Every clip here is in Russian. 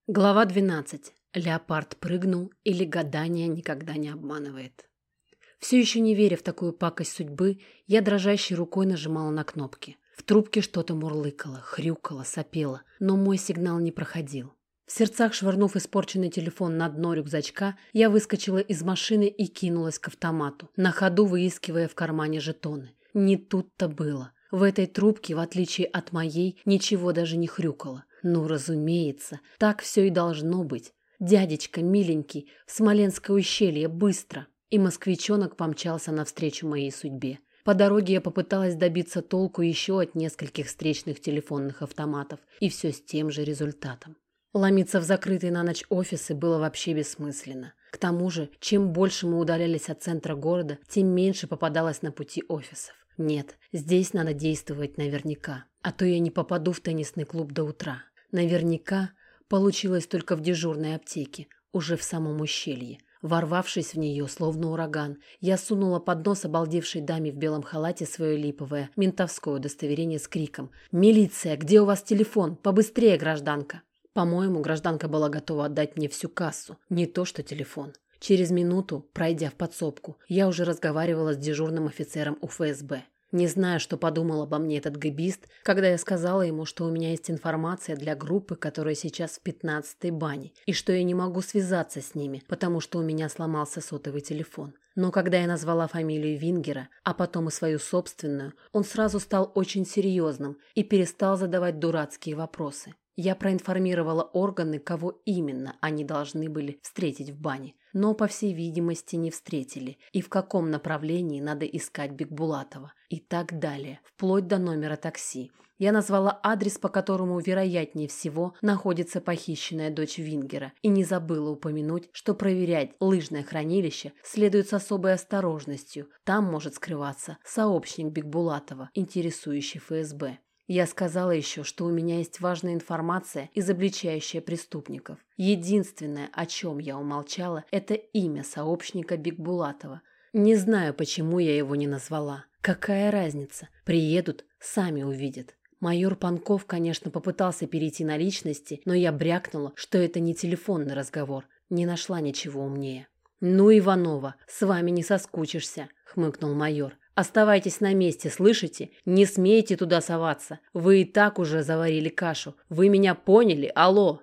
Глава 12. Леопард прыгнул, или гадание никогда не обманывает. Все еще не веря в такую пакость судьбы, я дрожащей рукой нажимала на кнопки. В трубке что-то мурлыкало, хрюкало, сопело, но мой сигнал не проходил. В сердцах швырнув испорченный телефон на дно рюкзачка, я выскочила из машины и кинулась к автомату, на ходу выискивая в кармане жетоны. Не тут-то было. В этой трубке, в отличие от моей, ничего даже не хрюкало. Ну, разумеется, так все и должно быть. Дядечка, миленький, в Смоленское ущелье, быстро. И москвичонок помчался навстречу моей судьбе. По дороге я попыталась добиться толку еще от нескольких встречных телефонных автоматов. И все с тем же результатом. Ломиться в закрытые на ночь офисы было вообще бессмысленно. К тому же, чем больше мы удалялись от центра города, тем меньше попадалось на пути офисов. Нет, здесь надо действовать наверняка, а то я не попаду в теннисный клуб до утра. Наверняка получилось только в дежурной аптеке, уже в самом ущелье. Ворвавшись в нее, словно ураган, я сунула под нос обалдевшей даме в белом халате свое липовое ментовское удостоверение с криком: «Милиция, где у вас телефон? Побыстрее, гражданка!» По-моему, гражданка была готова отдать мне всю кассу, не то что телефон. Через минуту, пройдя в подсобку, я уже разговаривала с дежурным офицером УФСБ. Не знаю, что подумал обо мне этот гэбист, когда я сказала ему, что у меня есть информация для группы, которая сейчас в 15-й бане, и что я не могу связаться с ними, потому что у меня сломался сотовый телефон. Но когда я назвала фамилию Вингера, а потом и свою собственную, он сразу стал очень серьезным и перестал задавать дурацкие вопросы. Я проинформировала органы, кого именно они должны были встретить в бане, но, по всей видимости, не встретили, и в каком направлении надо искать Бикбулатова, и так далее, вплоть до номера такси. Я назвала адрес, по которому, вероятнее всего, находится похищенная дочь Вингера, и не забыла упомянуть, что проверять лыжное хранилище следует с особой осторожностью, там может скрываться сообщник Бикбулатова, интересующий ФСБ. Я сказала еще, что у меня есть важная информация, изобличающая преступников. Единственное, о чем я умолчала, это имя сообщника Бикбулатова. Не знаю, почему я его не назвала. Какая разница? Приедут, сами увидят. Майор Панков, конечно, попытался перейти на личности, но я брякнула, что это не телефонный разговор. Не нашла ничего умнее. «Ну, Иванова, с вами не соскучишься», — хмыкнул майор. «Оставайтесь на месте, слышите? Не смейте туда соваться. Вы и так уже заварили кашу. Вы меня поняли? Алло!»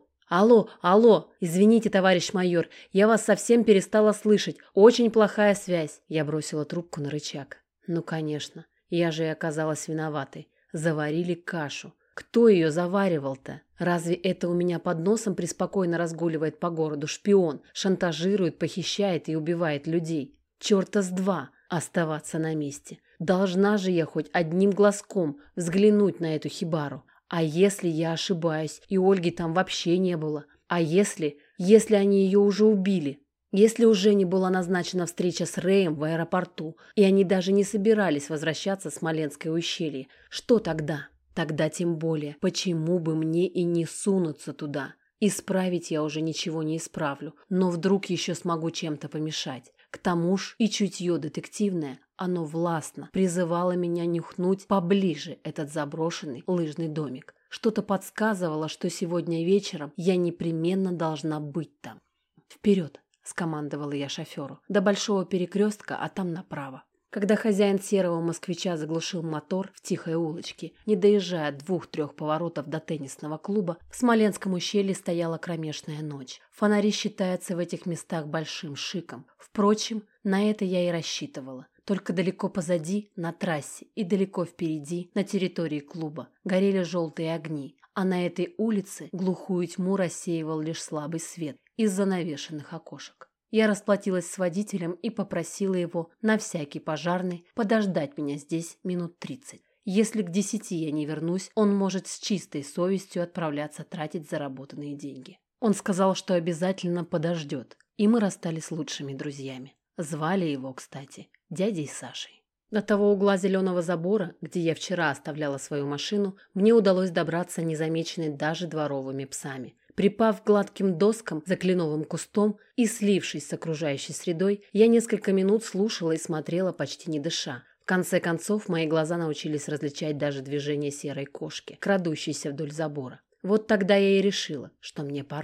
«Алло! Извините, товарищ майор, я вас совсем перестала слышать. Очень плохая связь». Я бросила трубку на рычаг. Ну, конечно, я же и оказалась виноватой. Заварили кашу. Кто ее заваривал-то? Разве это у меня под носом преспокойно разгуливает по городу шпион, шантажирует, похищает и убивает людей? Черта с два! Оставаться на месте. Должна же я хоть одним глазком взглянуть на эту хибару. А если я ошибаюсь, и Ольги там вообще не было? А если они ее уже убили? Если уже не была назначена встреча с Рэем в аэропорту, и они даже не собирались возвращаться в Смоленское ущелье, что тогда? Тогда тем более, почему бы мне и не сунуться туда? Исправить я уже ничего не исправлю, но вдруг еще смогу чем-то помешать. К тому ж и чутье детективное, оно властно призывало меня нюхнуть поближе этот заброшенный лыжный домик. Что-то подсказывало, что сегодня вечером я непременно должна быть там. «Вперед!» – скомандовала я шоферу. «До большого перекрестка, а там направо». Когда хозяин серого москвича заглушил мотор в тихой улочке, не доезжая 2-3 поворотов до теннисного клуба, в Смоленском ущелье стояла кромешная ночь. Фонари считаются в этих местах большим шиком. Впрочем, на это я и рассчитывала. Только далеко позади, на трассе, и далеко впереди, на территории клуба, горели желтые огни, а на этой улице глухую тьму рассеивал лишь слабый свет из занавешенных окошек. Я расплатилась с водителем и попросила его на всякий пожарный подождать меня здесь минут 30. Если к 10 я не вернусь, он может с чистой совестью отправляться тратить заработанные деньги. Он сказал, что обязательно подождет, и мы расстались лучшими друзьями. Звали его, кстати, дядей Сашей. До того угла зеленого забора, где я вчера оставляла свою машину, мне удалось добраться незамеченной даже дворовыми псами. Припав к гладким доскам за кленовым кустом и слившись с окружающей средой, я несколько минут слушала и смотрела, почти не дыша. В конце концов, мои глаза научились различать даже движение серой кошки, крадущейся вдоль забора. Вот тогда я и решила, что мне пора.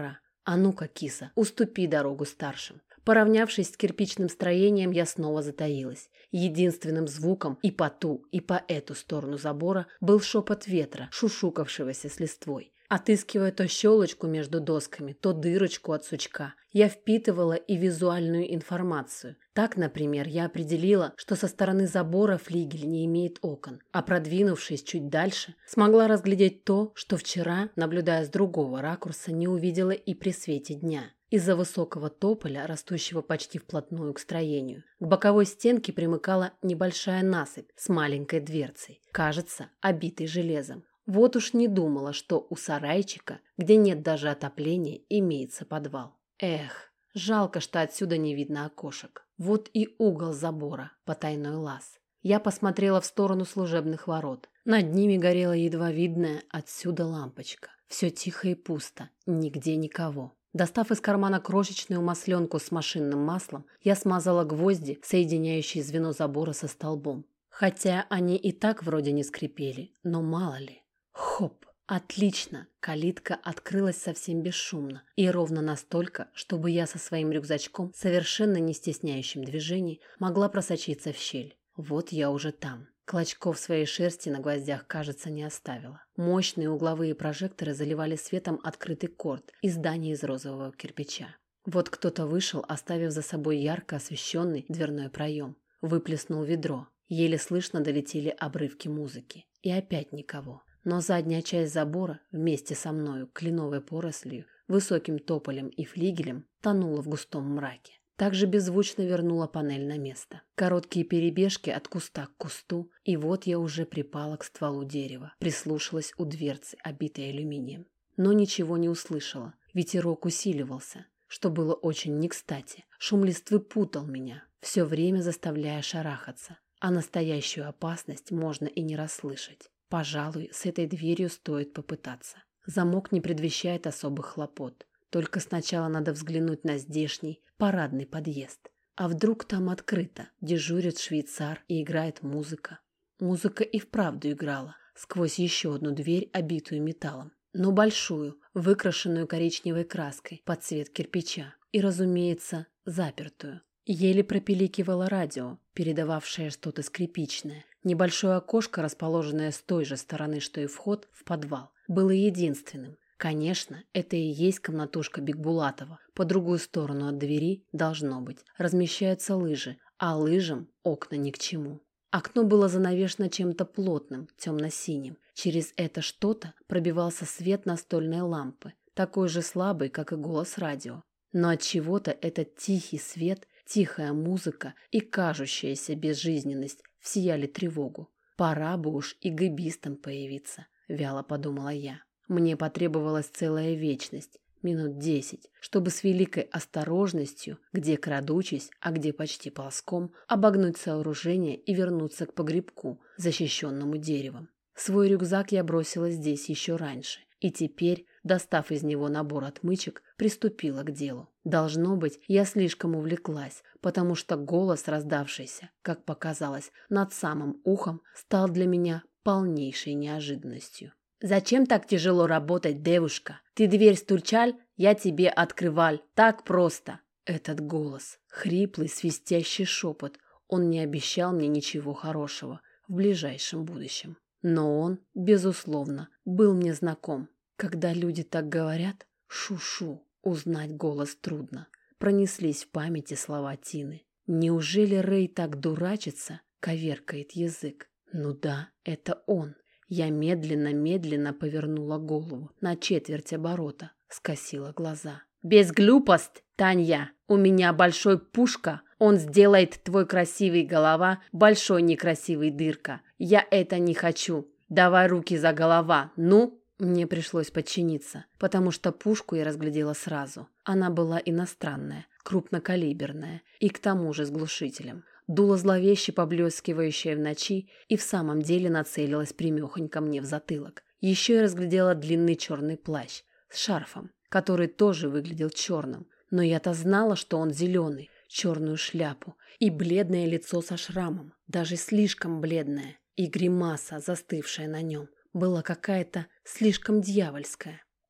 А ну-ка, киса, уступи дорогу старшим. Поравнявшись с кирпичным строением, я снова затаилась. Единственным звуком и по ту, и по эту сторону забора был шепот ветра, шушукавшегося с листвой. Отыскивая то щелочку между досками, то дырочку от сучка, я впитывала и визуальную информацию. Так, например, я определила, что со стороны забора флигель не имеет окон, а продвинувшись чуть дальше, смогла разглядеть то, что вчера, наблюдая с другого ракурса, не увидела и при свете дня. Из-за высокого тополя, растущего почти вплотную к строению, к боковой стенке примыкала небольшая насыпь с маленькой дверцей, кажется, обитой железом. Вот уж не думала, что у сарайчика, где нет даже отопления, имеется подвал. Эх, жалко, что отсюда не видно окошек. Вот и угол забора, потайной лаз. Я посмотрела в сторону служебных ворот. Над ними горела едва видная отсюда лампочка. Все тихо и пусто, нигде никого. Достав из кармана крошечную масленку с машинным маслом, я смазала гвозди, соединяющие звено забора со столбом. Хотя они и так вроде не скрипели, но мало ли. Хоп! Отлично! Калитка открылась совсем бесшумно и ровно настолько, чтобы я со своим рюкзачком, совершенно не стесняющим движений, могла просочиться в щель. Вот я уже там. Клочков своей шерсти на гвоздях, кажется, не оставила. Мощные угловые прожекторы заливали светом открытый корт и здание из розового кирпича. Вот кто-то вышел, оставив за собой ярко освещенный дверной проем. Выплеснул ведро. Еле слышно долетели обрывки музыки. И опять никого. Но задняя часть забора, вместе со мною, кленовой порослью, высоким тополем и флигелем, тонула в густом мраке. Также беззвучно вернула панель на место. Короткие перебежки от куста к кусту, и вот я уже припала к стволу дерева, прислушалась у дверцы, обитой алюминием. Но ничего не услышала. Ветерок усиливался, что было очень не кстати. Шум листвы путал меня, все время заставляя шарахаться. А настоящую опасность можно и не расслышать. Пожалуй, с этой дверью стоит попытаться. Замок не предвещает особых хлопот. Только сначала надо взглянуть на здешний парадный подъезд. А вдруг там открыто, дежурит швейцар и играет музыка. Музыка и вправду играла, сквозь еще одну дверь, обитую металлом. Но большую, выкрашенную коричневой краской под цвет кирпича. И, разумеется, запертую. Еле пропиликивало радио, передававшее что-то скрипичное. Небольшое окошко, расположенное с той же стороны, что и вход в подвал, было единственным. Конечно, это и есть комнатушка Бикбулатова. По другую сторону от двери, должно быть, размещаются лыжи, а лыжам окна ни к чему. Окно было занавешено чем-то плотным, темно-синим. Через это что-то пробивался свет настольной лампы, такой же слабый, как и голос радио. Но от чего-то этот тихий свет, тихая музыка и кажущаяся безжизненность всияли тревогу. Пора бы уж и гэбистам появиться, вяло подумала я. Мне потребовалась целая вечность, минут 10, чтобы с великой осторожностью, где крадучись, а где почти ползком, обогнуть сооружение и вернуться к погребку, защищенному деревом. Свой рюкзак я бросила здесь еще раньше, и теперь, достав из него набор отмычек, приступила к делу. Должно быть, я слишком увлеклась, потому что голос, раздавшийся, как показалось, над самым ухом, стал для меня полнейшей неожиданностью. «Зачем так тяжело работать, девушка? Ты дверь стучал, я тебе открывал. Так просто!» Этот голос, хриплый, свистящий шепот, он не обещал мне ничего хорошего в ближайшем будущем. Но он, безусловно, был мне знаком. Когда люди так говорят, шу-шу, узнать голос трудно. Пронеслись в памяти слова Тины. Неужели Рэй так дурачится, коверкает язык? Ну да, это он. Я медленно-медленно повернула голову на четверть оборота, скосила глаза. «Без глупость, Таня! У меня большой пушка, он сделает твой красивый голова большой некрасивый дырка. Я это не хочу. Давай руки за голова, ну!» Мне пришлось подчиниться, потому что пушку я разглядела сразу. Она была иностранная, крупнокалиберная и к тому же с глушителем. Дуло зловеще поблескивающее в ночи и в самом деле нацелилась прямехонько мне в затылок. Еще я разглядела длинный черный плащ с шарфом, который тоже выглядел черным. Но я-то знала, что он зеленый, черную шляпу и бледное лицо со шрамом, даже слишком бледное, и гримаса, застывшая на нем, была какая-то слишком дьявольская.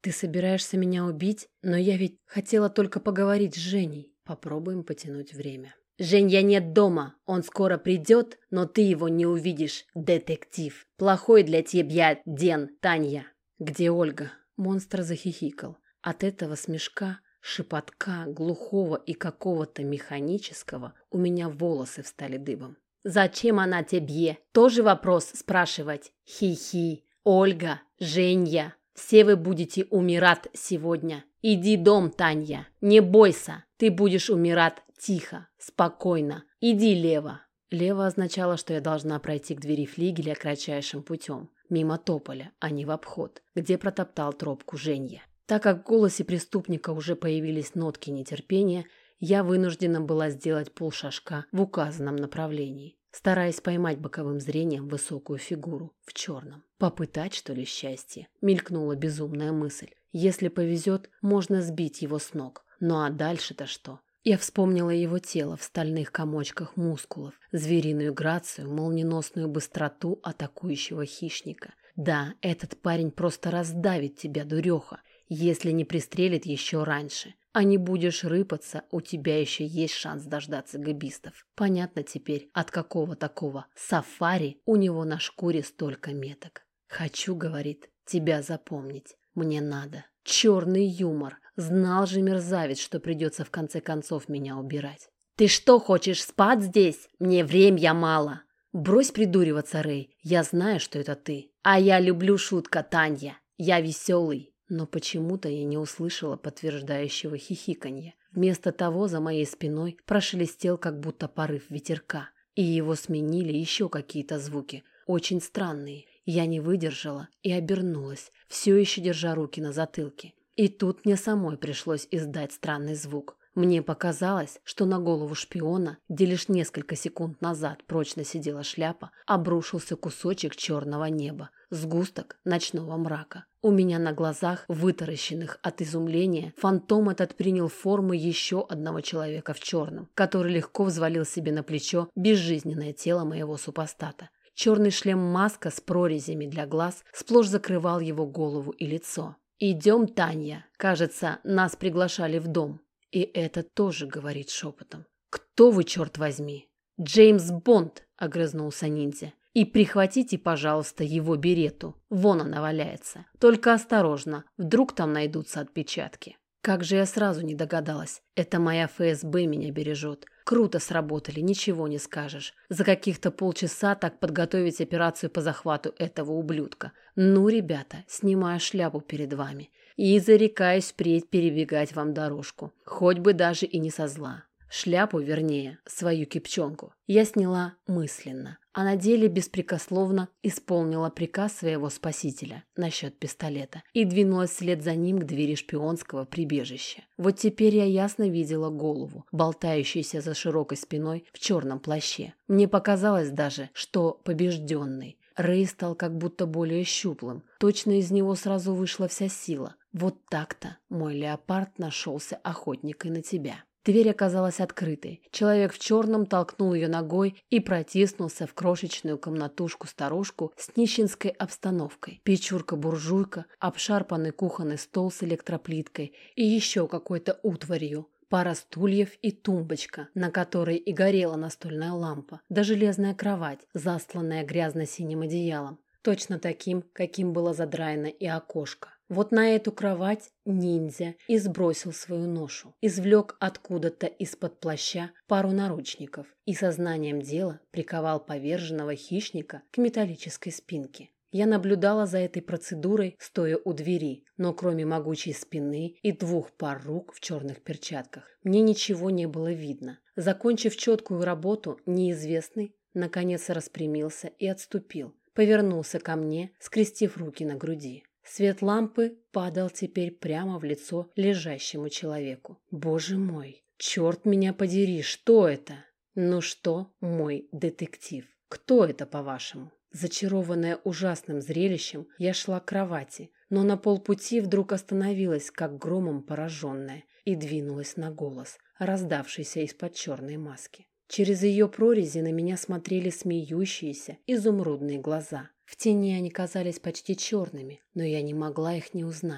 Ты собираешься меня убить? Но я ведь хотела только поговорить с Женей. Попробуем потянуть время. Женя нет дома. Он скоро придет, но ты его не увидишь, детектив. Плохой для тебя день, Таня. Где Ольга? Монстр захихикал. От этого смешка, шепотка, глухого и какого-то механического у меня волосы встали дыбом. Зачем она тебе? Тоже вопрос спрашивать. Хи-хи. Ольга, Женя. Все вы будете умирать сегодня. Иди дом, Таня. Не бойся. Ты будешь умирать тихо, спокойно. Иди лево. Лево означало, что я должна пройти к двери флигеля кратчайшим путем. Мимо тополя, а не в обход, где протоптал тропку Женя. Так как в голосе преступника уже появились нотки нетерпения, я вынуждена была сделать полшажка в указанном направлении, стараясь поймать боковым зрением высокую фигуру в черном. Попытать, что ли, счастье? Мелькнула безумная мысль. Если повезет, можно сбить его с ног. Ну а дальше-то что? Я вспомнила его тело в стальных комочках мускулов, звериную грацию, молниеносную быстроту атакующего хищника. Да, этот парень просто раздавит тебя, дуреха, если не пристрелит еще раньше. А не будешь рыпаться, у тебя еще есть шанс дождаться габистов. Понятно теперь, от какого такого сафари у него на шкуре столько меток. Хочу, говорит, тебя запомнить. Мне надо. Черный юмор. Знал же мерзавец, что придется в конце концов меня убирать. Ты что, хочешь спать здесь? Мне времени мало. Брось придуриваться, Рэй. Я знаю, что это ты. А я люблю шутка, Таня. Я веселый. Но почему-то я не услышала подтверждающего хихиканья. Вместо того за моей спиной прошелестел как будто порыв ветерка. И его сменили еще какие-то звуки, очень странные. Я не выдержала и обернулась, все еще держа руки на затылке. И тут мне самой пришлось издать странный звук. Мне показалось, что на голову шпиона, где лишь несколько секунд назад прочно сидела шляпа, обрушился кусочек черного неба, сгусток ночного мрака. У меня на глазах, вытаращенных от изумления, фантом этот принял форму еще одного человека в черном, который легко взвалил себе на плечо безжизненное тело моего супостата. Черный шлем-маска с прорезями для глаз сплошь закрывал его голову и лицо. «Идем, Таня. Кажется, нас приглашали в дом». И это тоже говорит шепотом. «Кто вы, черт возьми?» «Джеймс Бонд», — огрызнулся ниндзя. «И прихватите, пожалуйста, его берету. Вон она валяется. Только осторожно, вдруг там найдутся отпечатки». Как же я сразу не догадалась. Это моя ФСБ меня бережет. Круто сработали, ничего не скажешь. За каких-то полчаса так подготовить операцию по захвату этого ублюдка. Ну, ребята, снимаю шляпу перед вами. И зарекаюсь впредь перебегать вам дорожку. Хоть бы даже и не со зла. Шляпу, вернее, свою кипчонку, я сняла мысленно, а на деле беспрекословно исполнила приказ своего спасителя насчет пистолета и двинулась вслед за ним к двери шпионского прибежища. Вот теперь я ясно видела голову, болтающуюся за широкой спиной в черном плаще. Мне показалось даже, что побежденный. Рэй стал как будто более щуплым. Точно из него сразу вышла вся сила. Вот так-то, мой леопард, нашелся охотникой на тебя. Дверь оказалась открытой. Человек в черном толкнул ее ногой и протиснулся в крошечную комнатушку-старушку с нищенской обстановкой. Печурка-буржуйка, обшарпанный кухонный стол с электроплиткой и еще какой-то утварью. Пара стульев и тумбочка, на которой и горела настольная лампа, да железная кровать, застланная грязно-синим одеялом, точно таким, каким было задраено и окошко. Вот на эту кровать ниндзя и сбросил свою ношу, извлек откуда-то из-под плаща пару наручников и сознанием дела приковал поверженного хищника к металлической спинке. Я наблюдала за этой процедурой, стоя у двери, но кроме могучей спины и 2 пар рук в черных перчатках, мне ничего не было видно. Закончив четкую работу, неизвестный наконец распрямился и отступил, повернулся ко мне, скрестив руки на груди. Свет лампы падал теперь прямо в лицо лежащему человеку. Боже мой, черт меня подери, что это? Ну что, мой детектив, кто это, по-вашему? Зачарованная ужасным зрелищем, я шла к кровати, но на полпути вдруг остановилась, как громом пораженная, и двинулась на голос, раздавшийся из-под черной маски. Через ее прорези на меня смотрели смеющиеся изумрудные глаза. В тени они казались почти черными, но я не могла их не узнать.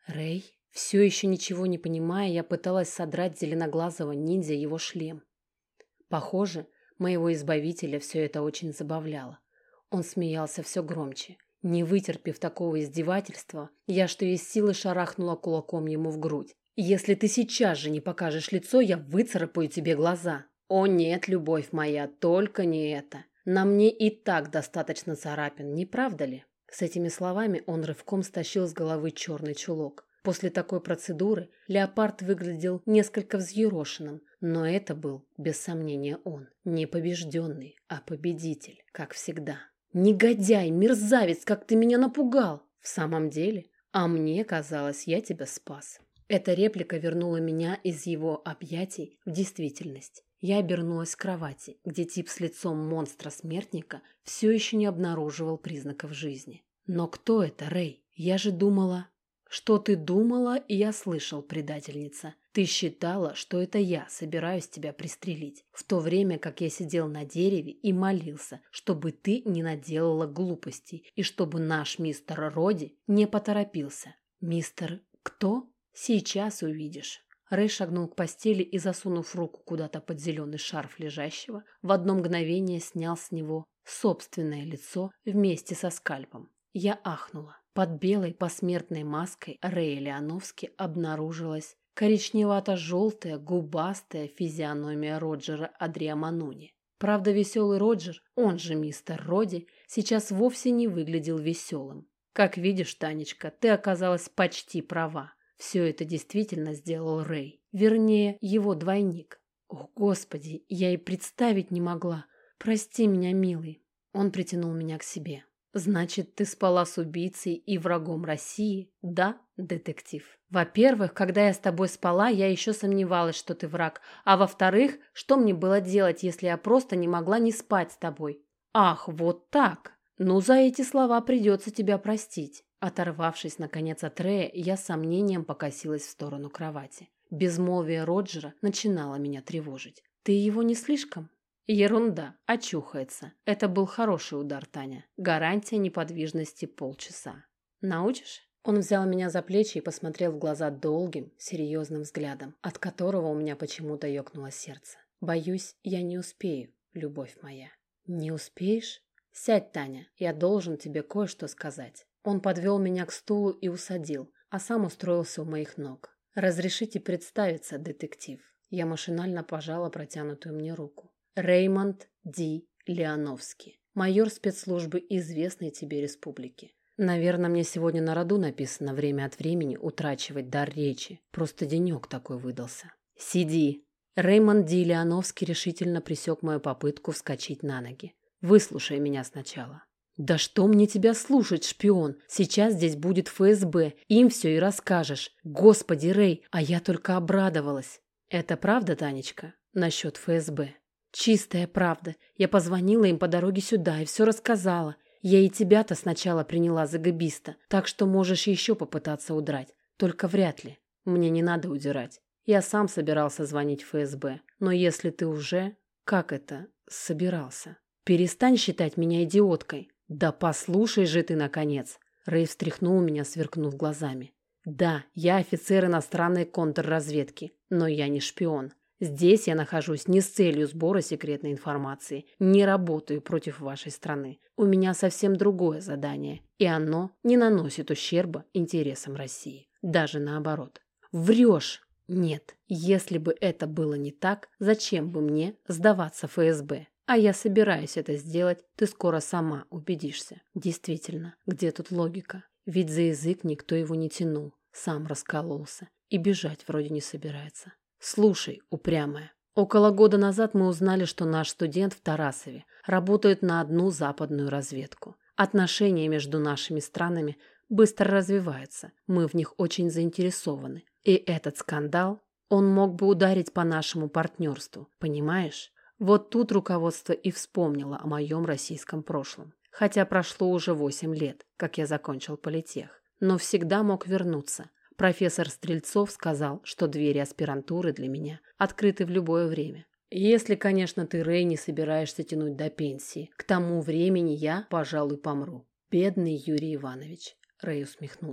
Рэй? Все еще ничего не понимая, я пыталась содрать с зеленоглазого ниндзя его шлем. Похоже, моего избавителя все это очень забавляло. Он смеялся все громче. Не вытерпев такого издевательства, я что есть силы шарахнула кулаком ему в грудь. «Если ты сейчас же не покажешь лицо, я выцарапаю тебе глаза». «О нет, любовь моя, только не это. На мне и так достаточно царапин, не правда ли?» С этими словами он рывком стащил с головы черный чулок. После такой процедуры леопард выглядел несколько взъерошенным, но это был, без сомнения, он. Не побежденный, а победитель, как всегда. «Негодяй, мерзавец, как ты меня напугал!» «В самом деле? А мне казалось, я тебя спас». Эта реплика вернула меня из его объятий в действительность. Я обернулась к кровати, где тип с лицом монстра-смертника все еще не обнаруживал признаков жизни. «Но кто это, Рэй? Я же думала...» «Что ты думала, и я слышал, предательница. Ты считала, что это я собираюсь тебя пристрелить, в то время как я сидел на дереве и молился, чтобы ты не наделала глупостей и чтобы наш мистер Роди не поторопился. Мистер кто? Сейчас увидишь». Рэй шагнул к постели и, засунув руку куда-то под зеленый шарф лежащего, в одно мгновение снял с него собственное лицо вместе со скальпом. Я ахнула. Под белой посмертной маской Рэя Леоновски обнаружилась коричневато-желтая губастая физиономия Роджера Адриамануни. Правда, веселый Роджер, он же мистер Роди, сейчас вовсе не выглядел веселым. Как видишь, Танечка, ты оказалась почти права. Все это действительно сделал Рэй. Вернее, его двойник. О, Господи, я и представить не могла. Прости меня, милый. Он притянул меня к себе. «Значит, ты спала с убийцей и врагом России, да, детектив? Во-первых, когда я с тобой спала, я еще сомневалась, что ты враг. А во-вторых, что мне было делать, если я просто не могла не спать с тобой? Ах, вот так! Ну, за эти слова придется тебя простить». Оторвавшись, наконец, от Рэя, я с сомнением покосилась в сторону кровати. Безмолвие Роджера начинало меня тревожить. «Ты его не слишком?» Ерунда, очухается. Это был хороший удар, Таня. Гарантия неподвижности полчаса. Научишь? Он взял меня за плечи и посмотрел в глаза долгим, серьезным взглядом, от которого у меня почему-то ёкнуло сердце. Боюсь, я не успею, любовь моя. Не успеешь? Сядь, Таня, я должен тебе кое-что сказать. Он подвел меня к стулу и усадил, а сам устроился у моих ног. Разрешите представиться, детектив. Я машинально пожала протянутую мне руку. Реймонд Ди Леоновски, майор спецслужбы известной тебе республики. Наверное, мне сегодня на роду написано время от времени утрачивать дар речи. Просто денек такой выдался. Сиди. Реймонд Ди Леоновски решительно пресек мою попытку вскочить на ноги. Выслушай меня сначала. Да что мне тебя слушать, шпион? Сейчас здесь будет ФСБ, им все и расскажешь. Господи, Рэй, а я только обрадовалась. Это правда, Танечка, насчет ФСБ? Чистая правда. Я позвонила им по дороге сюда и все рассказала. Я и тебя-то сначала приняла за габиста, так что можешь еще попытаться удрать. Только вряд ли. Мне не надо удирать. Я сам собирался звонить в ФСБ. Но если ты уже... Как это? Собирался. Перестань считать меня идиоткой. Да послушай же ты, наконец. Рэй встряхнул меня, сверкнув глазами. Да, я офицер иностранной контрразведки, но я не шпион. Здесь я нахожусь не с целью сбора секретной информации, не работаю против вашей страны. У меня совсем другое задание, и оно не наносит ущерба интересам России. Даже наоборот. Врешь! Нет, если бы это было не так, зачем бы мне сдаваться ФСБ? А я собираюсь это сделать, ты скоро сама убедишься. Действительно, где тут логика? Ведь за язык никто его не тянул, сам раскололся и бежать вроде не собирается. Слушай, упрямая, около года назад мы узнали, что наш студент в Тарасове работает на одну западную разведку. Отношения между нашими странами быстро развиваются, мы в них очень заинтересованы. И этот скандал, он мог бы ударить по нашему партнерству, понимаешь? Вот тут руководство и вспомнило о моем российском прошлом. Хотя прошло уже 8 лет, как я закончил политех. Но всегда мог вернуться. Профессор Стрельцов сказал, что двери аспирантуры для меня открыты в любое время. Если, конечно, ты, Рэй, не собираешься тянуть до пенсии. К тому времени я, пожалуй, помру. Бедный Юрий Иванович. Рэй усмехнулся.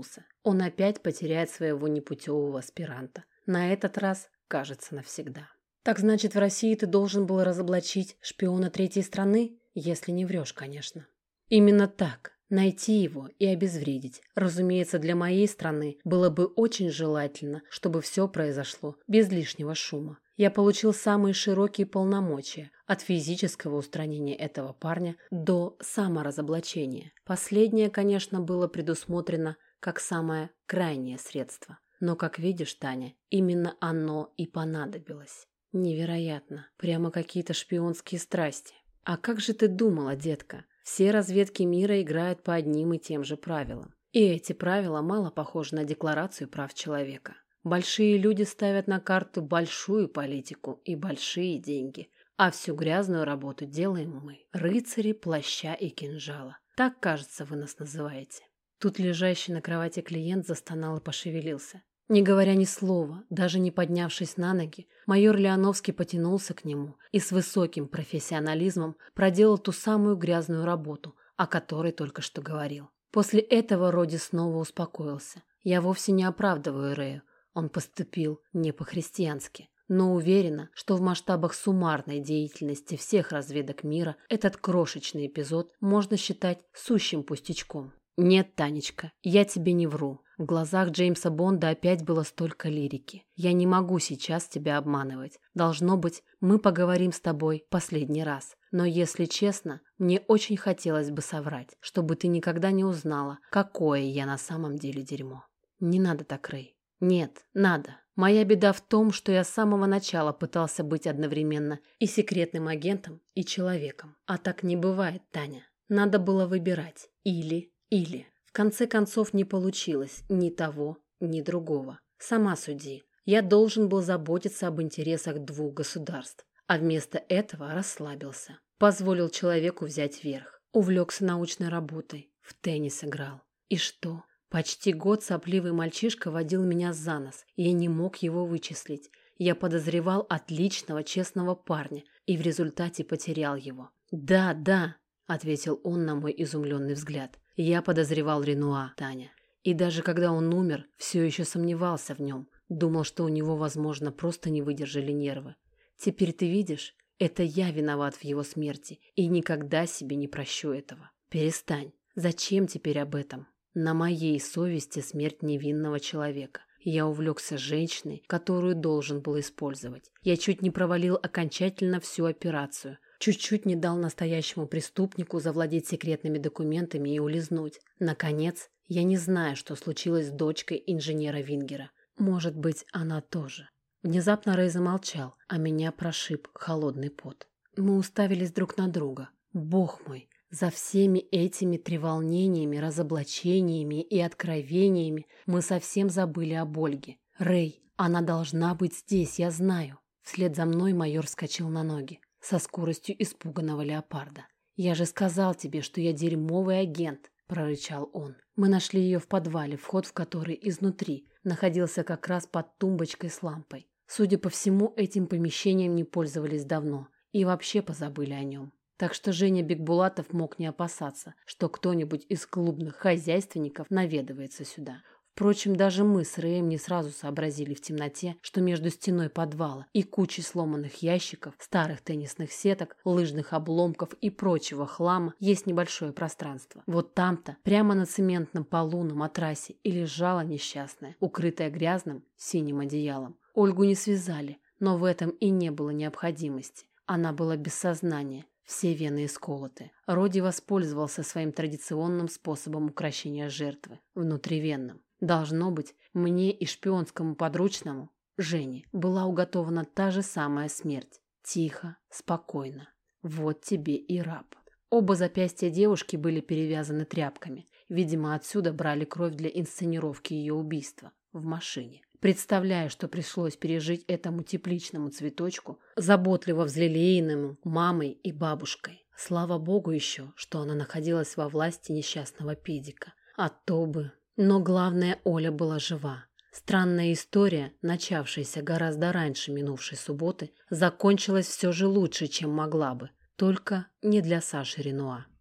он опять потеряет своего непутевого аспиранта. На этот раз, кажется, навсегда. Так значит, в России ты должен был разоблачить шпиона третьей страны? Если не врешь, конечно. Именно так. Найти его и обезвредить. Разумеется, для моей страны было бы очень желательно, чтобы все произошло без лишнего шума. Я получил самые широкие полномочия, от физического устранения этого парня до саморазоблачения. Последнее, конечно, было предусмотрено как самое крайнее средство. Но, как видишь, Таня, именно оно и понадобилось. Невероятно. Прямо какие-то шпионские страсти. А как же ты думала, детка? Все разведки мира играют по одним и тем же правилам. И эти правила мало похожи на Декларацию прав человека. Большие люди ставят на карту большую политику и большие деньги, а всю грязную работу делаем мы, рыцари плаща и кинжала. Так, кажется, вы нас называете. Тут лежащий на кровати клиент застонал и пошевелился. Не говоря ни слова, даже не поднявшись на ноги, майор Леоновский потянулся к нему и с высоким профессионализмом проделал ту самую грязную работу, о которой только что говорил. После этого Роди снова успокоился. Я вовсе не оправдываю Рэю, он поступил не по-христиански. Но уверена, что в масштабах суммарной деятельности всех разведок мира этот крошечный эпизод можно считать сущим пустячком. Нет, Танечка, я тебе не вру. В глазах Джеймса Бонда опять было столько лирики. Я не могу сейчас тебя обманывать. Должно быть, мы поговорим с тобой последний раз. Но если честно, мне очень хотелось бы соврать, чтобы ты никогда не узнала, какое я на самом деле дерьмо. Не надо так, Рэй. Нет, надо. Моя беда в том, что я с самого начала пытался быть одновременно и секретным агентом, и человеком. А так не бывает, Таня. Надо было выбирать. Или. В конце концов не получилось ни того, ни другого. Сама суди. Я должен был заботиться об интересах двух государств, а вместо этого расслабился. Позволил человеку взять верх. Увлекся научной работой. В теннис играл. И что? Почти год сопливый мальчишка водил меня за нос, и я не мог его вычислить. Я подозревал отличного, честного парня, и в результате потерял его. «Да», — ответил он на мой изумленный взгляд. «Я подозревал Ренуа, Таня. И даже когда он умер, все еще сомневался в нем. Думал, что у него, возможно, просто не выдержали нервы. Теперь ты видишь, это я виноват в его смерти, и никогда себе не прощу этого. Перестань. Зачем теперь об этом? На моей совести смерть невинного человека. Я увлекся женщиной, которую должен был использовать. Я чуть не провалил окончательно всю операцию. Чуть-чуть не дал настоящему преступнику завладеть секретными документами и улизнуть. Наконец, я не знаю, что случилось с дочкой инженера Вингера. Может быть, она тоже». Внезапно Рэй замолчал, а меня прошиб холодный пот. Мы уставились друг на друга. Бог мой! За всеми этими треволнениями, разоблачениями и откровениями мы совсем забыли об Ольге. «Рэй, она должна быть здесь, я знаю». Вслед за мной майор вскочил на ноги со скоростью испуганного леопарда. «Я же сказал тебе, что я дерьмовый агент», – прорычал он. Мы нашли ее в подвале, вход в который изнутри находился как раз под тумбочкой с лампой. Судя по всему, этим помещением не пользовались давно и вообще позабыли о нем. Так что Женя Бекбулатов мог не опасаться, что кто-нибудь из клубных хозяйственников наведывается сюда. Впрочем, даже мы с Рэем не сразу сообразили в темноте, что между стеной подвала и кучей сломанных ящиков, старых теннисных сеток, лыжных обломков и прочего хлама есть небольшое пространство. Вот там-то, прямо на цементном полу на матрасе, и лежала несчастная, укрытая грязным синим одеялом. Ольгу не связали, но в этом и не было необходимости. Она была без сознания. Все вены исколоты. Роди воспользовался своим традиционным способом укрощения жертвы – внутривенным. Должно быть, мне и шпионскому подручному, Жене, была уготована та же самая смерть. Тихо, спокойно. Вот тебе и раб. Оба запястья девушки были перевязаны тряпками. Видимо, отсюда брали кровь для инсценировки ее убийства. В машине. Представляю, что пришлось пережить этому тепличному цветочку, заботливо взлелеянному мамой и бабушкой. Слава богу еще, что она находилась во власти несчастного педика. А то бы... Но главное, Оля была жива. Странная история, начавшаяся гораздо раньше минувшей субботы, закончилась все же лучше, чем могла бы. Только не для Саши Ренуа.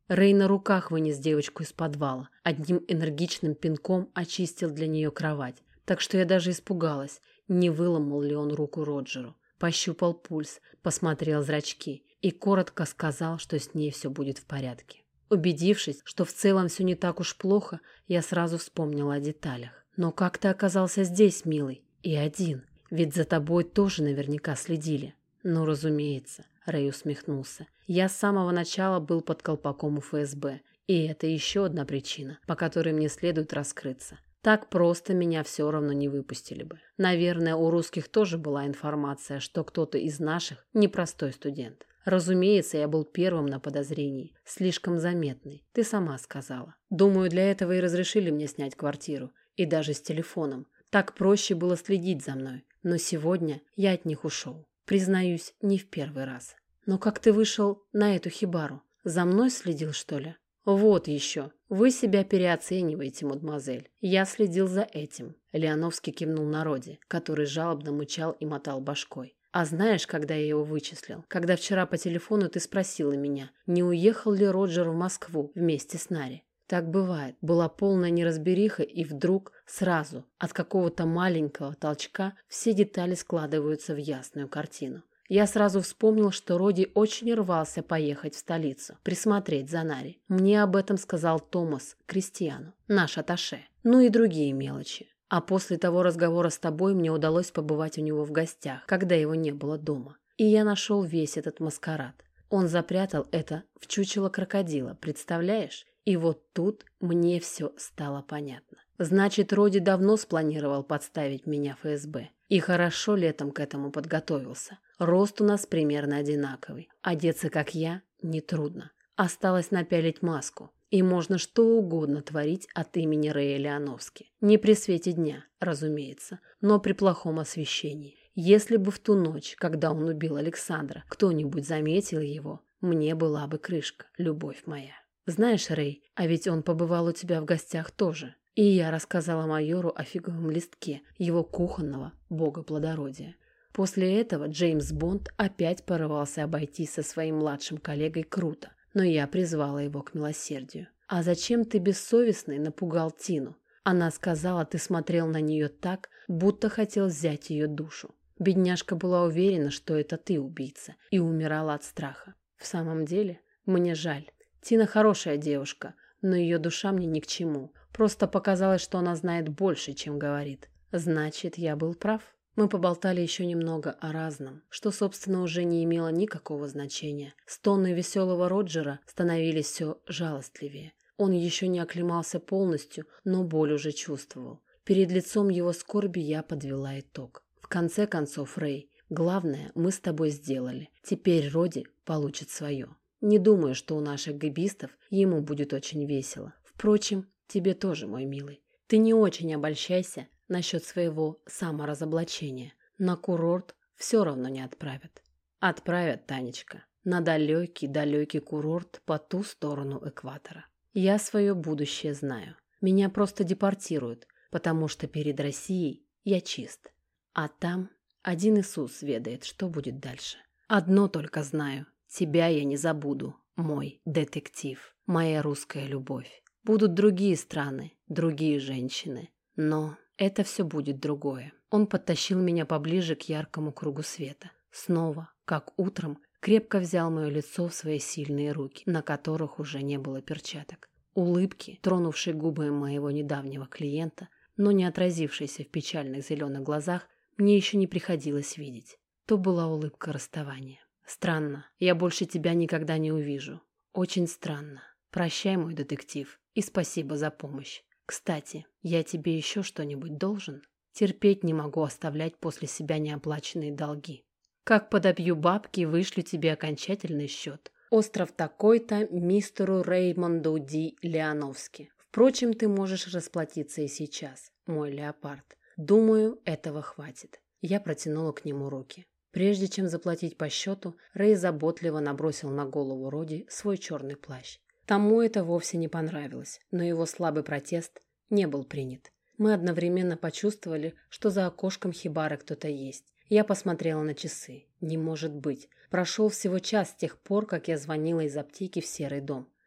Рэй на руках вынес девочку из подвала, одним энергичным пинком очистил для нее кровать, так что я даже испугалась, не выломал ли он руку Роджеру. Пощупал пульс, посмотрел зрачки и коротко сказал, что с ней все будет в порядке. Убедившись, что в целом все не так уж плохо, я сразу вспомнила о деталях. «Но как ты оказался здесь, милый? И один? Ведь за тобой тоже наверняка следили». «Ну, разумеется», — Рэй усмехнулся. «Я с самого начала был под колпаком у ФСБ, и это еще одна причина, по которой мне следует раскрыться. Так просто меня все равно не выпустили бы. Наверное, у русских тоже была информация, что кто-то из наших непростой студент. Разумеется, я был первым на подозрении, слишком заметный, ты сама сказала. Думаю, для этого и разрешили мне снять квартиру, и даже с телефоном. Так проще было следить за мной, но сегодня я от них ушел. Признаюсь, не в первый раз. Но как ты вышел на эту хибару? За мной следил, что ли?» «Вот еще. Вы себя переоцениваете, мадемуазель. Я следил за этим». Леоновский кивнул на Роди, который жалобно мычал и мотал башкой. «А знаешь, когда я его вычислил? Когда вчера по телефону ты спросила меня, не уехал ли Роджер в Москву вместе с Нари. Так бывает. Была полная неразбериха, и вдруг, сразу, от какого-то маленького толчка, все детали складываются в ясную картину. Я сразу вспомнил, что Роди очень рвался поехать в столицу, присмотреть за Нари. Мне об этом сказал Томас Кристиану, наш атташе. Ну и другие мелочи. А после того разговора с тобой мне удалось побывать у него в гостях, когда его не было дома. И я нашел весь этот маскарад. Он запрятал это в чучело крокодила, представляешь? И вот тут мне все стало понятно. Значит, Роди давно спланировал подставить меня ФСБ. И хорошо летом к этому подготовился. Рост у нас примерно одинаковый. Одеться, как я, нетрудно. Осталось напялить маску. И можно что угодно творить от имени Рэя Леоновски. Не при свете дня, разумеется, но при плохом освещении. Если бы в ту ночь, когда он убил Александра, кто-нибудь заметил его, мне была бы крышка, любовь моя. Знаешь, Рэй, а ведь он побывал у тебя в гостях тоже. И я рассказала майору о фиговом листке, его кухонного бога плодородия. После этого Джеймс Бонд опять порывался обойтись со своим младшим коллегой круто, но я призвала его к милосердию. «А зачем ты бессовестный напугал Тину? Она сказала, ты смотрел на нее так, будто хотел взять ее душу. Бедняжка была уверена, что это ты убийца, и умирала от страха. В самом деле, мне жаль. Тина хорошая девушка, но ее душа мне ни к чему. Просто показалось, что она знает больше, чем говорит. Значит, я был прав». Мы поболтали еще немного о разном, что, собственно, уже не имело никакого значения. Стоны веселого Роджера становились все жалостливее. Он еще не оклемался полностью, но боль уже чувствовал. Перед лицом его скорби я подвела итог. В конце концов, Рэй, главное мы с тобой сделали. Теперь Роди получит свое. Не думаю, что у наших гэбистов ему будет очень весело. Впрочем, тебе тоже, мой милый. Ты не очень обольщайся насчет своего саморазоблачения. На курорт все равно не отправят. Отправят, Танечка, на далекий-далекий курорт по ту сторону экватора. Я свое будущее знаю. Меня просто депортируют, потому что перед Россией я чист. А там один Иисус ведает, что будет дальше. Одно только знаю. Тебя я не забуду, мой детектив, моя русская любовь. Будут другие страны, другие женщины, но это все будет другое. Он подтащил меня поближе к яркому кругу света. Снова, как утром, крепко взял мое лицо в свои сильные руки, на которых уже не было перчаток. Улыбки, тронувшей губы моего недавнего клиента, но не отразившейся в печальных зеленых глазах, мне еще не приходилось видеть. То была улыбка расставания. Странно, я больше тебя никогда не увижу. Очень странно. Прощай, мой детектив, и спасибо за помощь. Кстати, я тебе еще что-нибудь должен? Терпеть не могу оставлять после себя неоплаченные долги. Как подобью бабки, вышлю тебе окончательный счет. Остров такой-то мистеру Реймонду Ди Леоновски. Впрочем, ты можешь расплатиться и сейчас, мой леопард. Думаю, этого хватит. Я протянула к нему руки. Прежде чем заплатить по счету, Рэй заботливо набросил на голову Роди свой черный плащ. Тому это вовсе не понравилось, но его слабый протест не был принят. Мы одновременно почувствовали, что за окошком хибары кто-то есть. Я посмотрела на часы. Не может быть. Прошел всего час с тех пор, как я звонила из аптеки в Серый дом.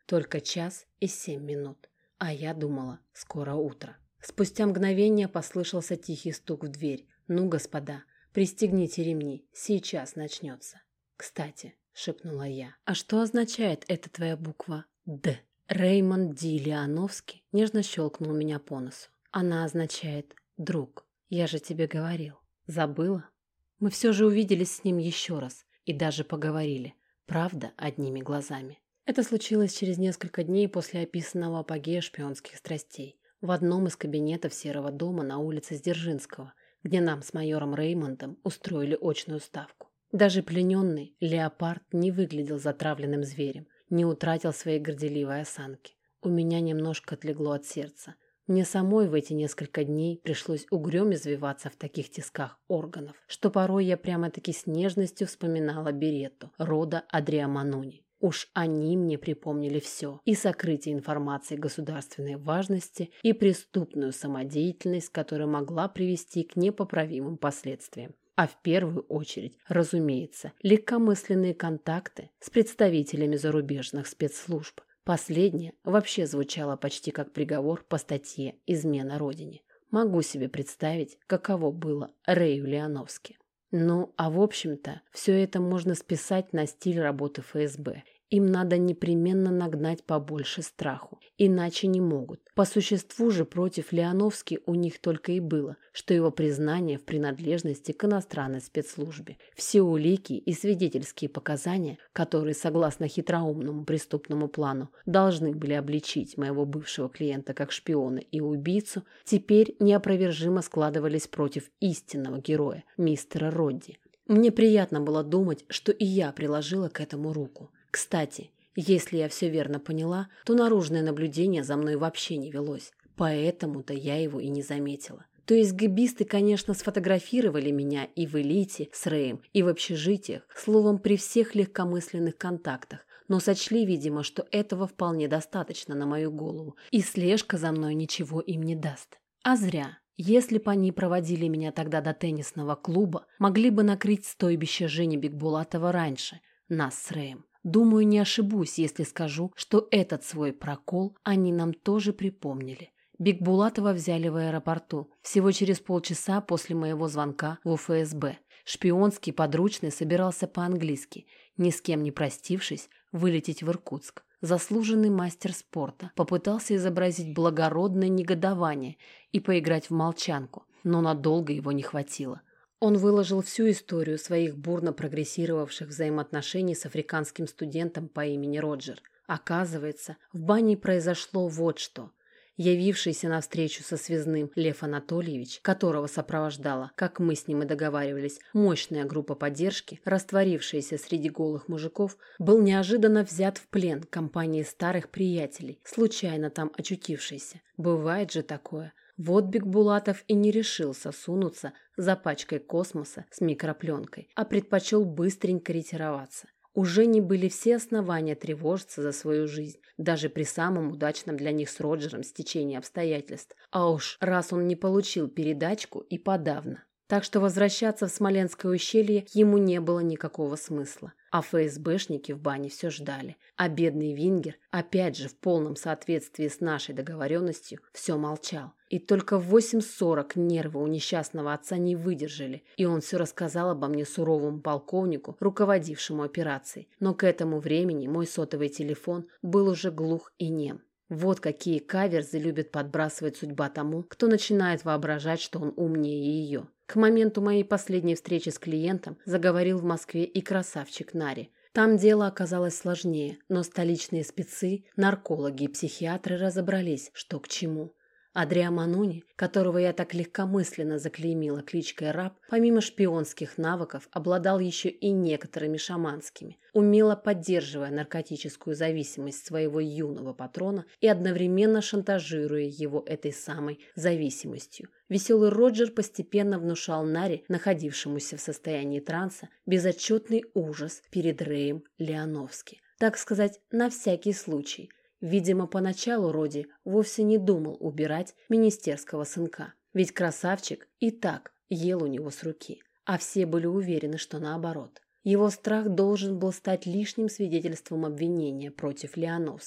Только 1:07. А я думала, скоро утро. Спустя мгновение послышался тихий стук в дверь. «Ну, господа, пристегните ремни, сейчас начнется». «Кстати», — шепнула я, — «а что означает эта твоя буква «Д»?» Реймонд Ди Лиановский нежно щелкнул меня по носу. «Она означает «друг». Я же тебе говорил. Забыла?» Мы все же увиделись с ним еще раз и даже поговорили. Правда, одними глазами. Это случилось через несколько дней после описанного апогея шпионских страстей. В одном из кабинетов Серого дома на улице Сдержинского, где нам с майором Реймондом устроили очную ставку. Даже плененный леопард не выглядел затравленным зверем, не утратил своей горделивой осанки. У меня немножко отлегло от сердца. Мне самой в эти несколько дней пришлось угрём извиваться в таких тисках органов, что порой я прямо-таки с нежностью вспоминала Беретту, рода Адриаманони. Уж они мне припомнили все: и сокрытие информации государственной важности, и преступную самодеятельность, которая могла привести к непоправимым последствиям. А в первую очередь, разумеется, легкомысленные контакты с представителями зарубежных спецслужб. Последнее вообще звучало почти как приговор по статье «Измена Родине». Могу себе представить, каково было Рэю Лиановски. Ну, а в общем-то, все это можно списать на стиль работы ФСБ. Им надо непременно нагнать побольше страху, иначе не могут. По существу же против Лиановски у них только и было, что его признание в принадлежности к иностранной спецслужбе. Все улики и свидетельские показания, которые, согласно хитроумному преступному плану, должны были обличить моего бывшего клиента как шпиона и убийцу, теперь неопровержимо складывались против истинного героя, мистера Родди. Мне приятно было думать, что и я приложила к этому руку. Кстати, если я все верно поняла, то наружное наблюдение за мной вообще не велось, поэтому-то я его и не заметила. То есть гэбисты, конечно, сфотографировали меня и в элите с Рэем, и в общежитиях, словом, при всех легкомысленных контактах, но сочли, видимо, что этого вполне достаточно на мою голову, и слежка за мной ничего им не даст. А зря. Если бы они проводили меня тогда до теннисного клуба, могли бы накрыть стойбище Жени Бикбулатова раньше, нас с Рэем. Думаю, не ошибусь, если скажу, что этот свой прокол они нам тоже припомнили. Бикбулатова взяли в аэропорту всего через полчаса после моего звонка в ФСБ. Шпионский подручный собирался по-английски, ни с кем не простившись, вылететь в Иркутск. Заслуженный мастер спорта попытался изобразить благородное негодование и поиграть в молчанку, но надолго его не хватило. Он выложил всю историю своих бурно прогрессировавших взаимоотношений с африканским студентом по имени Роджер. Оказывается, в бане произошло вот что. Явившийся на встречу со связным Лев Анатольевич, которого сопровождала, как мы с ним и договаривались, мощная группа поддержки, растворившаяся среди голых мужиков, был неожиданно взят в плен компанией старых приятелей, случайно там очутившейся. Бывает же такое. Вот Бикбулатов и не решился сунуться за пачкой космоса с микропленкой, а предпочел быстренько ретироваться. У Жени были все основания тревожиться за свою жизнь, даже при самом удачном для них с Роджером стечении обстоятельств. А уж раз он не получил передачку и подавно. Так что возвращаться в Смоленское ущелье ему не было никакого смысла. А ФСБшники в бане все ждали. А бедный Вингер, опять же в полном соответствии с нашей договоренностью, все молчал. И только в 8:40 нервы у несчастного отца не выдержали, и он все рассказал обо мне суровому полковнику, руководившему операцией. Но к этому времени мой сотовый телефон был уже глух и нем. Вот какие каверзы любит подбрасывать судьба тому, кто начинает воображать, что он умнее ее. К моменту моей последней встречи с клиентом заговорил в Москве и красавчик Нари. Там дело оказалось сложнее, но столичные спецы, наркологи и психиатры разобрались, что к чему. Адриаманони, которого я так легкомысленно заклеймила кличкой Раб, помимо шпионских навыков, обладал еще и некоторыми шаманскими, умело поддерживая наркотическую зависимость своего юного патрона и одновременно шантажируя его этой самой зависимостью. Веселый Роджер постепенно внушал Нари, находившемуся в состоянии транса, безотчетный ужас перед Рэем Лиановски. Так сказать, на всякий случай. Видимо, поначалу Роди вовсе не думал убирать министерского сынка, ведь красавчик и так ел у него с руки, а все были уверены, что наоборот. Его страх должен был стать лишним свидетельством обвинения против Лиановски.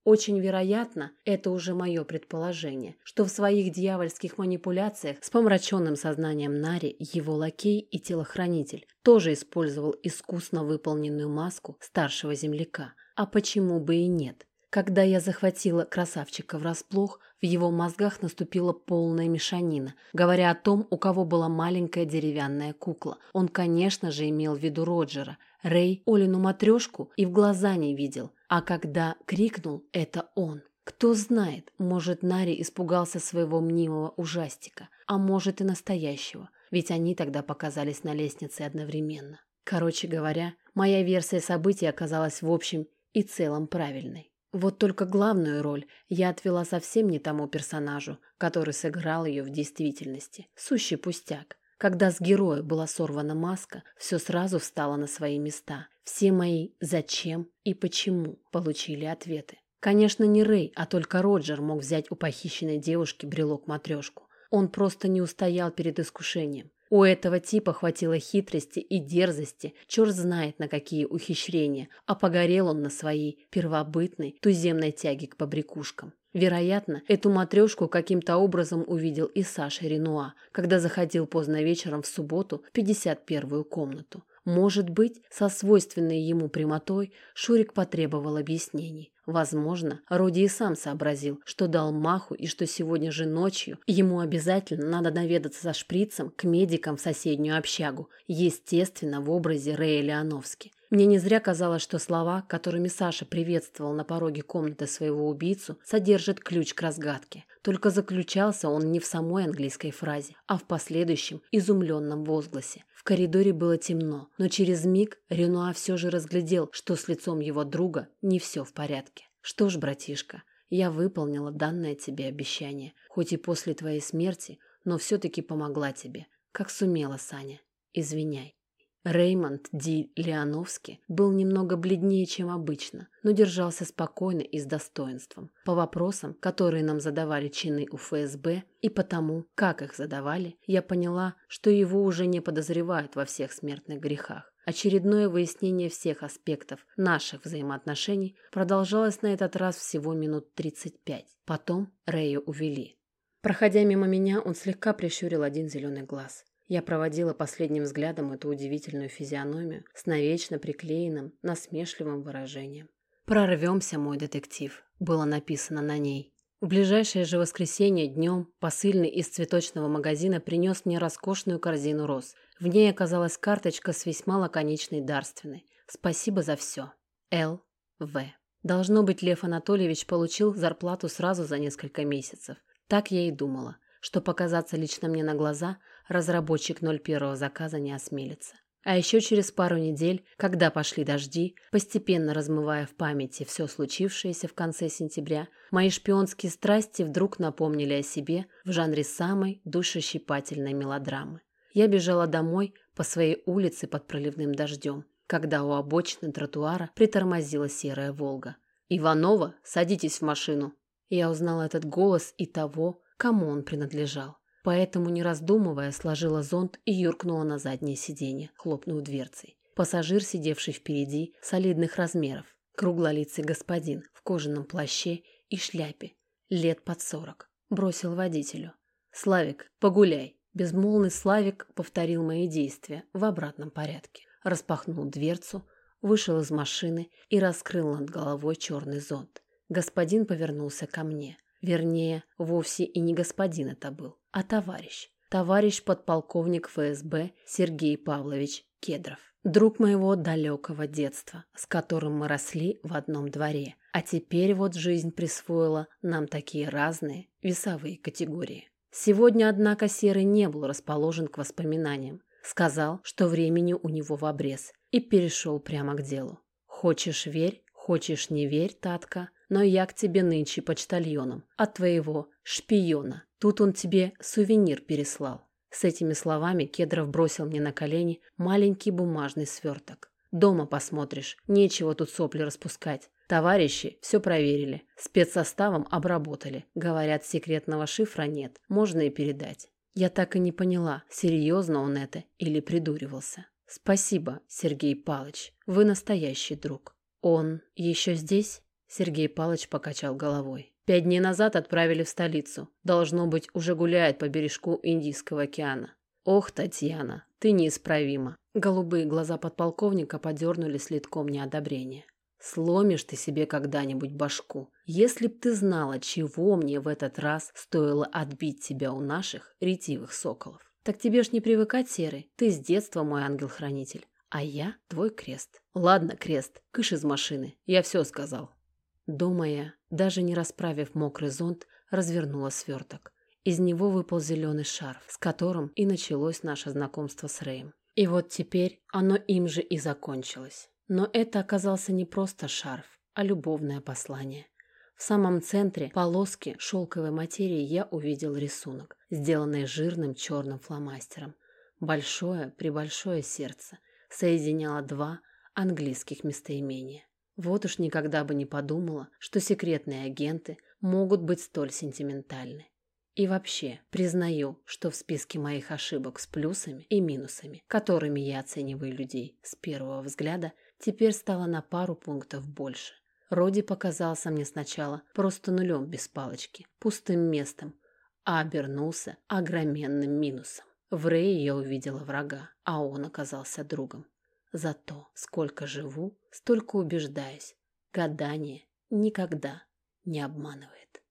Очень вероятно, это уже мое предположение, что в своих дьявольских манипуляциях с помраченным сознанием Нари его лакей и телохранитель тоже использовал искусно выполненную маску старшего земляка. А почему бы и нет? Когда я захватила красавчика врасплох, в его мозгах наступила полная мешанина, говоря о том, у кого была маленькая деревянная кукла. Он, конечно же, имел в виду Роджера. Рэй Олину матрешку и в глаза не видел, а когда крикнул «это он». Кто знает, может, Нари испугался своего мнимого ужастика, а может и настоящего, ведь они тогда показались на лестнице одновременно. Короче говоря, моя версия событий оказалась в общем и целом правильной. Вот только главную роль я отвела совсем не тому персонажу, который сыграл ее в действительности. Сущий пустяк. Когда с героя была сорвана маска, все сразу встало на свои места. Все мои «зачем» и «почему» получили ответы. Конечно, не Рэй, а только Роджер мог взять у похищенной девушки брелок-матрешку. Он просто не устоял перед искушением. У этого типа хватило хитрости и дерзости, черт знает на какие ухищрения, а погорел он на своей первобытной туземной тяге к побрякушкам. Вероятно, эту матрешку каким-то образом увидел и Саша Ренуа, когда заходил поздно вечером в субботу в 51-ю комнату. Может быть, со свойственной ему прямотой Шурик потребовал объяснений. Возможно, Роди и сам сообразил, что дал маху и что сегодня же ночью ему обязательно надо наведаться за шприцем к медикам в соседнюю общагу, естественно, в образе Рэя Леоновски. Мне не зря казалось, что слова, которыми Саша приветствовал на пороге комнаты своего убийцу, содержат ключ к разгадке. Только заключался он не в самой английской фразе, а в последующем изумленном возгласе. В коридоре было темно, но через миг Ренуа все же разглядел, что с лицом его друга не все в порядке. «Что ж, братишка, я выполнила данное тебе обещание, хоть и после твоей смерти, но все-таки помогла тебе, как сумела, Саня. Извиняй». Реймонд Ди Леоновски был немного бледнее, чем обычно, но держался спокойно и с достоинством. По вопросам, которые нам задавали чины у ФСБ, и потому, как их задавали, я поняла, что его уже не подозревают во всех смертных грехах. Очередное выяснение всех аспектов наших взаимоотношений продолжалось на этот раз всего минут 35. Потом Рэя увели. Проходя мимо меня, он слегка прищурил один зеленый глаз. Я проводила последним взглядом эту удивительную физиономию с навечно приклеенным, насмешливым выражением. «Прорвемся, мой детектив», было написано на ней. В ближайшее же воскресенье днем посыльный из цветочного магазина принес мне роскошную корзину роз. В ней оказалась карточка с весьма лаконичной дарственной. «Спасибо за все. Л.В.» Должно быть, Лев Анатольевич получил зарплату сразу за несколько месяцев. Так я и думала, что показаться лично мне на глаза разработчик 01-го заказа не осмелится. А еще через пару недель, когда пошли дожди, постепенно размывая в памяти все случившееся в конце сентября, мои шпионские страсти вдруг напомнили о себе в жанре самой душещипательной мелодрамы. Я бежала домой по своей улице под проливным дождем, когда у обочины тротуара притормозила серая «Волга». «Иванова, садитесь в машину!» Я узнала этот голос и того, кому он принадлежал. Поэтому, не раздумывая, сложила зонт и юркнула на заднее сиденье, хлопнув дверцей. Пассажир, сидевший впереди, солидных размеров, круглолицый господин в кожаном плаще и шляпе, лет под 40, бросил водителю: «Славик, погуляй». Безмолвный Славик повторил мои действия в обратном порядке. Распахнул дверцу, вышел из машины и раскрыл над головой черный зонт. Господин повернулся ко мне. Вернее, вовсе и не господин это был, а товарищ. Товарищ подполковник ФСБ Сергей Павлович Кедров. Друг моего далекого детства, с которым мы росли в одном дворе. А теперь вот жизнь присвоила нам такие разные весовые категории. Сегодня, однако, Серый не был расположен к воспоминаниям. Сказал, что времени у него в обрез, и перешел прямо к делу. «Хочешь — верь, хочешь — не верь, Татка, но я к тебе нынче почтальоном, от твоего шпиона. Тут он тебе сувенир переслал». С этими словами Кедров бросил мне на колени маленький бумажный сверток. «Дома посмотришь, нечего тут сопли распускать. Товарищи все проверили, спецсоставом обработали. Говорят, секретного шифра нет, можно и передать». Я так и не поняла, серьезно он это или придуривался. «Спасибо, Сергей Палыч, вы настоящий друг». «Он еще здесь?» Сергей Палыч покачал головой. 5 дней назад отправили в столицу. Должно быть, уже гуляет по бережку Индийского океана. Ох, Татьяна, ты неисправима. Голубые глаза подполковника подернули следком неодобрения. Сломишь ты себе когда-нибудь башку. Если б ты знала, чего мне в этот раз стоило отбить тебя у наших ретивых соколов. Так тебе ж не привыкать, Серый. Ты с детства мой ангел-хранитель. А я твой крест. Ладно, крест, кыш из машины. Я все сказал. Дома я, даже не расправив мокрый зонт, развернула сверток. Из него выпал зеленый шарф, с которым и началось наше знакомство с Рэем. И вот теперь оно им же и закончилось. Но это оказался не просто шарф, а любовное послание. В самом центре полоски шелковой материи я увидел рисунок, сделанный жирным черным фломастером. Большое-пребольшое сердце соединяло 2 английских местоимения. Вот уж никогда бы не подумала, что секретные агенты могут быть столь сентиментальны. И вообще, признаю, что в списке моих ошибок с плюсами и минусами, которыми я оцениваю людей с первого взгляда, теперь стало на пару пунктов больше. Роди показался мне сначала просто нулем без палочки, пустым местом, а обернулся огроменным минусом. В Рее я увидела врага, а он оказался другом. Зато сколько живу, столько убеждаюсь. Гадание никогда не обманывает.